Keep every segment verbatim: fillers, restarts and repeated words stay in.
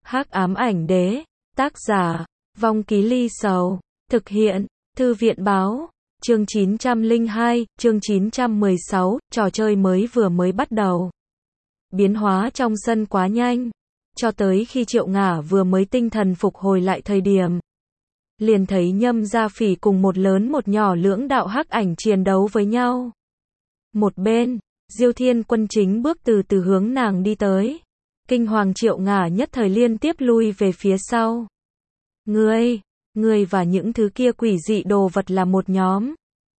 Hắc ám ảnh đế, tác giả, Vong Ký Ly Sầu, thực hiện, Thư viện báo, chương chín trăm lẻ hai, chương chín trăm mười sáu, trò chơi mới vừa mới bắt đầu. Biến hóa trong sân quá nhanh, cho tới khi Triệu Ngả vừa mới tinh thần phục hồi lại thời điểm. Liền thấy Nhâm Gia Phỉ cùng một lớn một nhỏ lưỡng đạo hắc ảnh chiến đấu với nhau. Một bên, Diêu Thiên Quân chính bước từ từ hướng nàng đi tới. Kinh hoàng Triệu Ngả nhất thời liên tiếp lui về phía sau. Ngươi, ngươi và những thứ kia quỷ dị đồ vật là một nhóm.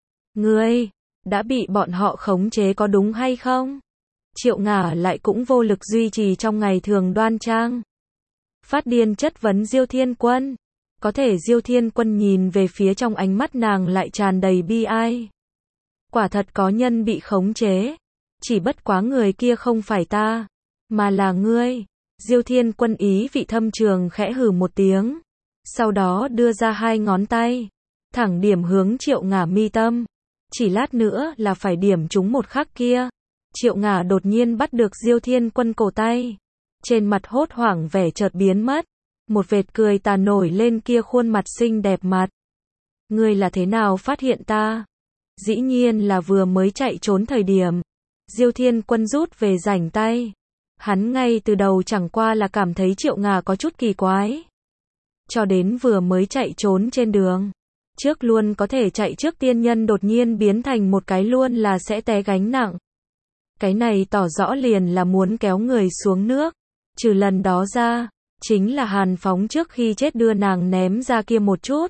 Ngươi, đã bị bọn họ khống chế có đúng hay không? Triệu Ngả lại cũng vô lực duy trì trong ngày thường đoan trang. Phát điên chất vấn Diêu Thiên Quân. Có thể Diêu Thiên Quân nhìn về phía trong ánh mắt nàng lại tràn đầy bi ai. Quả thật có nhân bị khống chế. Chỉ bất quá người kia không phải ta, mà là ngươi. Diêu Thiên Quân ý vị thâm trường khẽ hừ một tiếng. Sau đó đưa ra hai ngón tay. Thẳng điểm hướng Triệu Ngả mi tâm. Chỉ lát nữa là phải điểm trúng một khắc kia. Triệu Ngả đột nhiên bắt được Diêu Thiên Quân cổ tay. Trên mặt hốt hoảng vẻ chợt biến mất. Một vệt cười tà nổi lên kia khuôn mặt xinh đẹp mặt. Ngươi là thế nào phát hiện ta? Dĩ nhiên là vừa mới chạy trốn thời điểm. Diêu Thiên Quân rút về rảnh tay. Hắn ngay từ đầu chẳng qua là cảm thấy Triệu Ngả có chút kỳ quái. Cho đến vừa mới chạy trốn trên đường. Trước luôn có thể chạy trước tiên nhân đột nhiên biến thành một cái luôn là sẽ té gánh nặng. Cái này tỏ rõ liền là muốn kéo người xuống nước. Trừ lần đó ra, chính là Hàn Phóng trước khi chết đưa nàng ném ra kia một chút.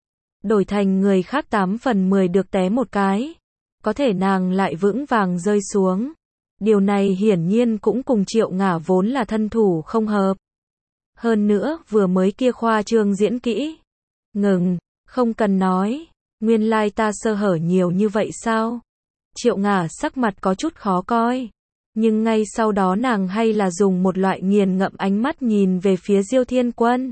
Đổi thành người khác tám phần mười được té một cái. Có thể nàng lại vững vàng rơi xuống. Điều này hiển nhiên cũng cùng Triệu Ngả vốn là thân thủ không hợp. Hơn nữa, vừa mới kia khoa trương diễn kỹ. Ngừng, không cần nói. Nguyên lai ta sơ hở nhiều như vậy sao? Triệu Ngả sắc mặt có chút khó coi. Nhưng ngay sau đó nàng hay là dùng một loại nghiền ngẫm ánh mắt nhìn về phía Diêu Thiên Quân.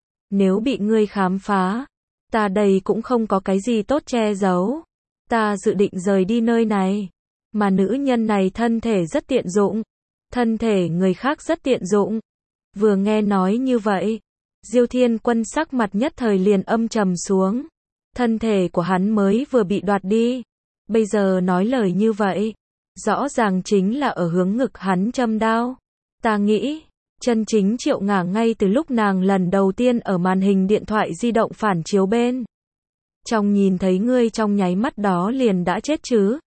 Nếu bị ngươi khám phá, ta đây cũng không có cái gì tốt che giấu. Ta dự định rời đi nơi này. Mà nữ nhân này thân thể rất tiện dụng. Thân thể người khác rất tiện dụng. Vừa nghe nói như vậy, Diêu Thiên Quân sắc mặt nhất thời liền âm trầm xuống. Thân thể của hắn mới vừa bị đoạt đi. Bây giờ nói lời như vậy, rõ ràng chính là ở hướng ngực hắn châm đao. Ta nghĩ, chân chính Triệu Ngả ngay từ lúc nàng lần đầu tiên ở màn hình điện thoại di động phản chiếu bên. Trong nhìn thấy ngươi trong nháy mắt đó liền đã chết chứ.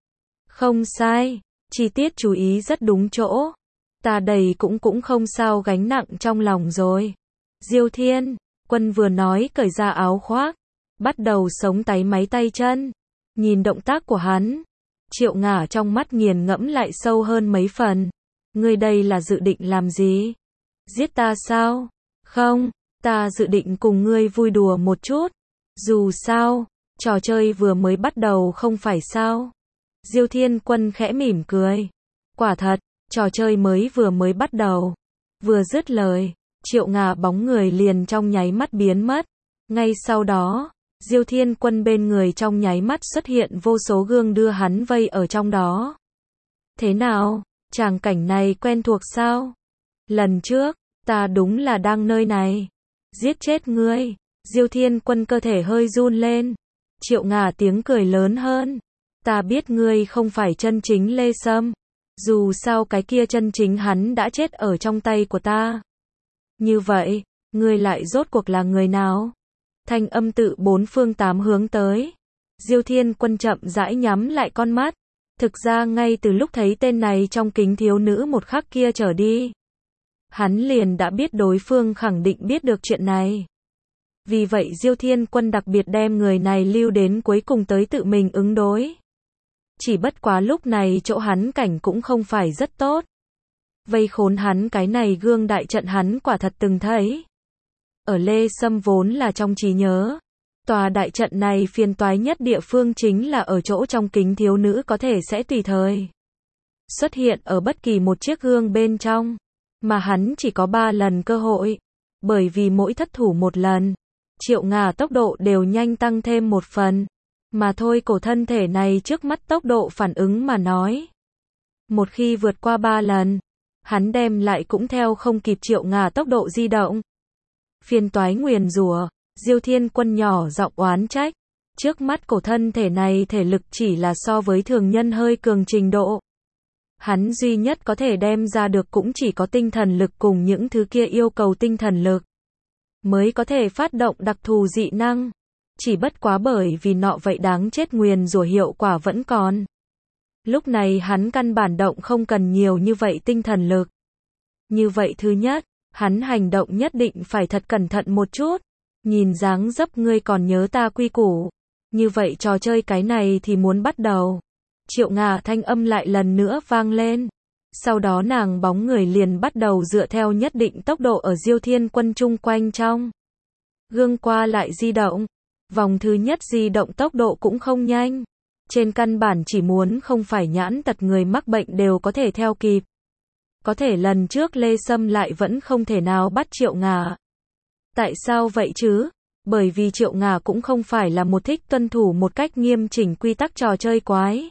Không sai, chi tiết chú ý rất đúng chỗ. Ta đầy cũng cũng không sao gánh nặng trong lòng rồi. Diêu Thiên Quân vừa nói cởi ra áo khoác, bắt đầu sống táy máy tay chân. Nhìn động tác của hắn, Triệu Ngả trong mắt nghiền ngẫm lại sâu hơn mấy phần. Ngươi đây là dự định làm gì? Giết ta sao? Không, ta dự định cùng ngươi vui đùa một chút. Dù sao, trò chơi vừa mới bắt đầu không phải sao? Diêu Thiên Quân khẽ mỉm cười. Quả thật, trò chơi mới vừa mới bắt đầu. Vừa dứt lời, Triệu Ngả bóng người liền trong nháy mắt biến mất. Ngay sau đó, Diêu Thiên Quân bên người trong nháy mắt xuất hiện vô số gương đưa hắn vây ở trong đó. Thế nào, tràng cảnh này quen thuộc sao? Lần trước, ta đúng là đang nơi này. Giết chết ngươi. Diêu Thiên Quân cơ thể hơi run lên. Triệu Ngả tiếng cười lớn hơn. Ta biết ngươi không phải chân chính Lê Sâm. Dù sao cái kia chân chính hắn đã chết ở trong tay của ta. Như vậy, ngươi lại rốt cuộc là người nào? Thanh âm tự bốn phương tám hướng tới. Diêu Thiên Quân chậm rãi nhắm lại con mắt. Thực ra ngay từ lúc thấy tên này trong kính thiếu nữ một khắc kia trở đi, hắn liền đã biết đối phương khẳng định biết được chuyện này. Vì vậy Diêu Thiên Quân đặc biệt đem người này lưu đến cuối cùng tới tự mình ứng đối. Chỉ bất quá lúc này chỗ hắn cảnh cũng không phải rất tốt. Vây khốn hắn cái này gương đại trận hắn quả thật từng thấy. Ở Lê Sâm vốn là trong trí nhớ. Tòa đại trận này phiền toái nhất địa phương chính là ở chỗ trong kính thiếu nữ có thể sẽ tùy thời xuất hiện ở bất kỳ một chiếc gương bên trong. Mà hắn chỉ có ba lần cơ hội. Bởi vì mỗi thất thủ một lần, Triệu Ngả tốc độ đều nhanh tăng thêm một phần. Mà thôi cổ thân thể này trước mắt tốc độ phản ứng mà nói. Một khi vượt qua ba lần, hắn đem lại cũng theo không kịp Triệu Ngà tốc độ di động. Phiền toái nguyền rủa, Diêu Thiên Quân nhỏ giọng oán trách. Trước mắt cổ thân thể này thể lực chỉ là so với thường nhân hơi cường trình độ. Hắn duy nhất có thể đem ra được cũng chỉ có tinh thần lực cùng những thứ kia yêu cầu tinh thần lực. Mới có thể phát động đặc thù dị năng. Chỉ bất quá bởi vì nọ vậy đáng chết nguyền rủa hiệu quả vẫn còn. Lúc này hắn căn bản động không cần nhiều như vậy tinh thần lực. Như vậy thứ nhất, hắn hành động nhất định phải thật cẩn thận một chút. Nhìn dáng dấp ngươi còn nhớ ta quy củ. Như vậy trò chơi cái này thì muốn bắt đầu. Triệu Ngà thanh âm lại lần nữa vang lên. Sau đó nàng bóng người liền bắt đầu dựa theo nhất định tốc độ ở Diêu Thiên Quân chung quanh trong gương qua lại di động. Vòng thứ nhất di động tốc độ cũng không nhanh. Trên căn bản chỉ muốn không phải nhãn tật người mắc bệnh đều có thể theo kịp. Có thể lần trước Lê Sâm lại vẫn không thể nào bắt Triệu Ngà. Tại sao vậy chứ? Bởi vì Triệu Ngà cũng không phải là một thích tuân thủ một cách nghiêm chỉnh quy tắc trò chơi quái.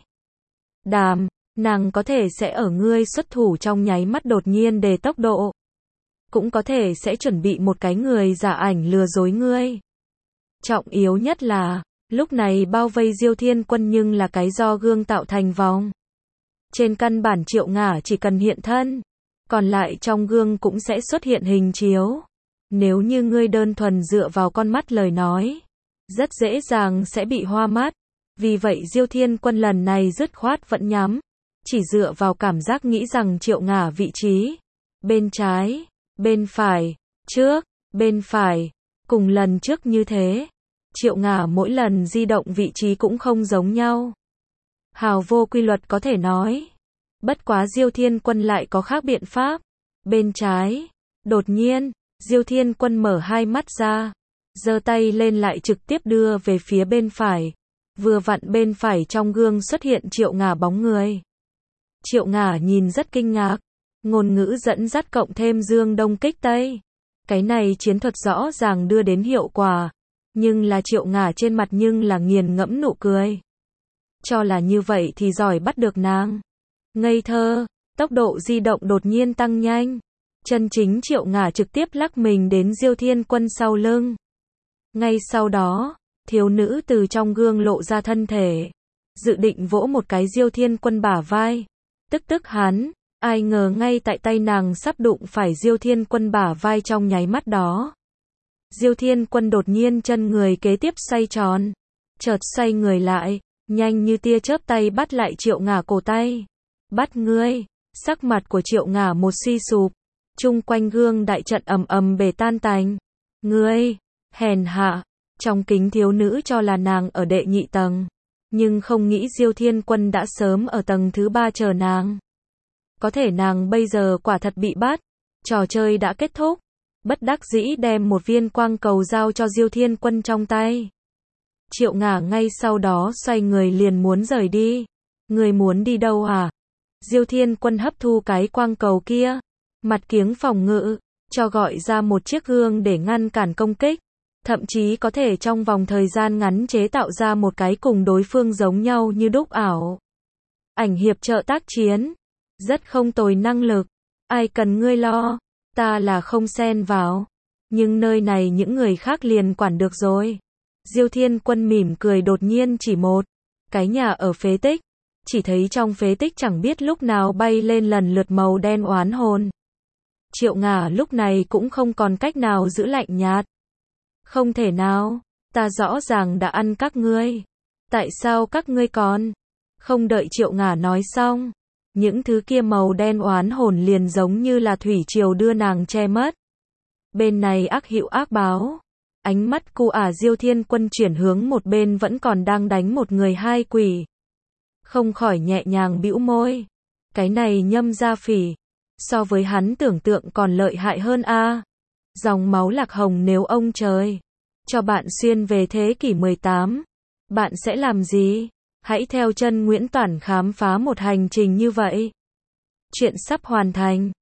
Đàm, nàng có thể sẽ ở ngươi xuất thủ trong nháy mắt đột nhiên đề tốc độ. Cũng có thể sẽ chuẩn bị một cái người giả ảnh lừa dối ngươi. Trọng yếu nhất là, lúc này bao vây Diêu Thiên Quân nhưng là cái do gương tạo thành vòng. Trên căn bản Triệu Ngà chỉ cần hiện thân, còn lại trong gương cũng sẽ xuất hiện hình chiếu. Nếu như ngươi đơn thuần dựa vào con mắt lời nói, rất dễ dàng sẽ bị hoa mắt. Vì vậy Diêu Thiên Quân lần này dứt khoát vẫn nhắm, chỉ dựa vào cảm giác nghĩ rằng Triệu Ngà vị trí, bên trái, bên phải, trước, bên phải, cùng lần trước như thế. Triệu Ngà mỗi lần di động vị trí cũng không giống nhau. Hào vô quy luật có thể nói. Bất quá Diêu Thiên Quân lại có khác biện pháp. Bên trái, đột nhiên, Diêu Thiên Quân mở hai mắt ra, giơ tay lên lại trực tiếp đưa về phía bên phải. Vừa vặn bên phải trong gương xuất hiện Triệu Ngà bóng người. Triệu Ngà nhìn rất kinh ngạc, ngôn ngữ dẫn dắt cộng thêm dương đông kích tây. Cái này chiến thuật rõ ràng đưa đến hiệu quả, nhưng là Triệu Ngà trên mặt nhưng là nghiền ngẫm nụ cười. Cho là như vậy thì giỏi bắt được nàng. Ngây thơ, tốc độ di động đột nhiên tăng nhanh. Chân chính Triệu Ngà trực tiếp lắc mình đến Diêu Thiên Quân sau lưng. Ngay sau đó, thiếu nữ từ trong gương lộ ra thân thể, dự định vỗ một cái Diêu Thiên Quân bả vai. Tức tức hắn, ai ngờ ngay tại tay nàng sắp đụng phải Diêu Thiên Quân bả vai trong nháy mắt đó. Diêu Thiên Quân đột nhiên chân người kế tiếp xoay tròn, chợt xoay người lại, nhanh như tia chớp tay bắt lại Triệu Ngà cổ tay. Bắt ngươi, sắc mặt của Triệu Ngà một suy sụp, chung quanh gương đại trận ầm ầm bể tan tành. Ngươi, hèn hạ, trong kính thiếu nữ cho là nàng ở đệ nhị tầng, nhưng không nghĩ Diêu Thiên Quân đã sớm ở tầng thứ ba chờ nàng. Có thể nàng bây giờ quả thật bị bắt, trò chơi đã kết thúc, bất đắc dĩ đem một viên quang cầu giao cho Diêu Thiên Quân trong tay. Triệu Ngà ngay sau đó xoay người liền muốn rời đi. Người muốn đi đâu à? Diêu Thiên Quân hấp thu cái quang cầu kia, mặt kiếng phòng ngự, cho gọi ra một chiếc gương để ngăn cản công kích. Thậm chí có thể trong vòng thời gian ngắn chế tạo ra một cái cùng đối phương giống nhau như đúc ảo. Ảnh hiệp trợ tác chiến. Rất không tồi năng lực. Ai cần ngươi lo. Ta là không xen vào. Nhưng nơi này những người khác liền quản được rồi. Diêu Thiên Quân mỉm cười đột nhiên chỉ một cái nhà ở phế tích. Chỉ thấy trong phế tích chẳng biết lúc nào bay lên lần lượt màu đen oán hồn. Triệu Ngà lúc này cũng không còn cách nào giữ lạnh nhạt. Không thể nào, ta rõ ràng đã ăn các ngươi. Tại sao các ngươi còn? Không đợi Triệu Ngà nói xong, những thứ kia màu đen oán hồn liền giống như là thủy triều đưa nàng che mất. Bên này ác hữu ác báo. Ánh mắt cu ả Diêu Thiên Quân chuyển hướng một bên vẫn còn đang đánh một người hai quỷ. Không khỏi nhẹ nhàng bĩu môi. Cái này Nhâm Gia Phỉ, so với hắn tưởng tượng còn lợi hại hơn a. Dòng máu lạc hồng nếu ông trời cho bạn xuyên về thế kỷ mười tám, bạn sẽ làm gì? Hãy theo chân Nguyễn Toản khám phá một hành trình như vậy. Chuyện sắp hoàn thành.